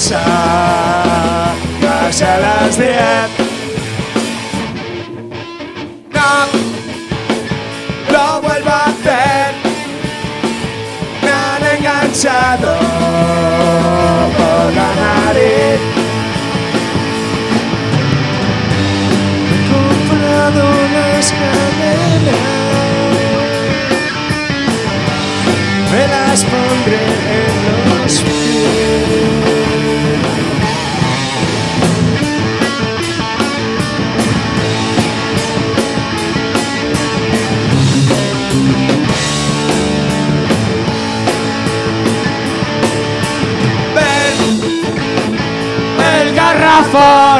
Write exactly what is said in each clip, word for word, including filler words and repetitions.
casa casi a las diez. No lo vuelvo a hacer. Me han enganchado por la nariz. He comprado unas cadenas, me las pondré en los pies. Ven, el garrafón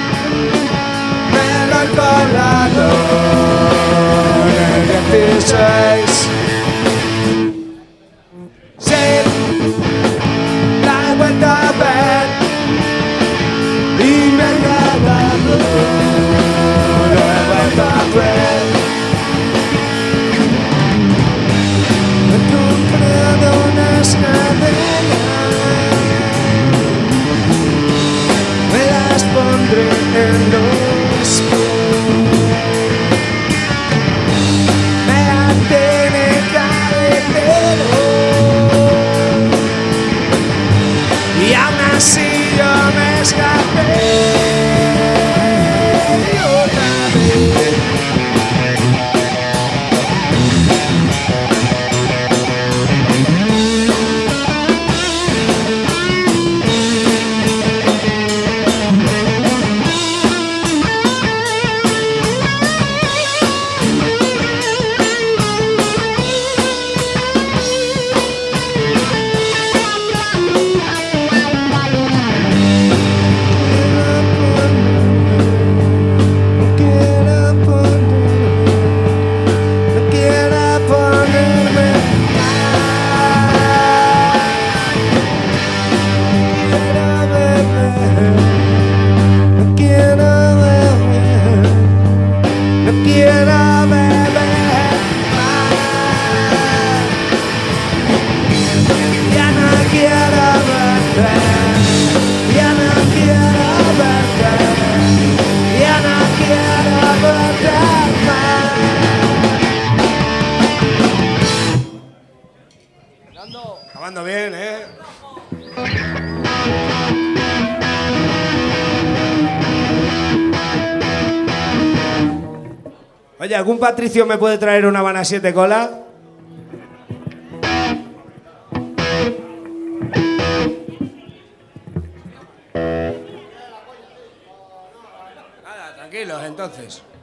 me lo he colado en el dieciséis. La he vuelto a ver y me ha agradado, lo he vuelto a ver. Me he comprado unas cadenas, me las pondré en los pies. Me atiene carretero y aún así yo me escapé otra vez. Acabando bien, ¿eh? Oye, ¿algún Patricio me puede traer una Habana siete cola? Nada, tranquilos, entonces.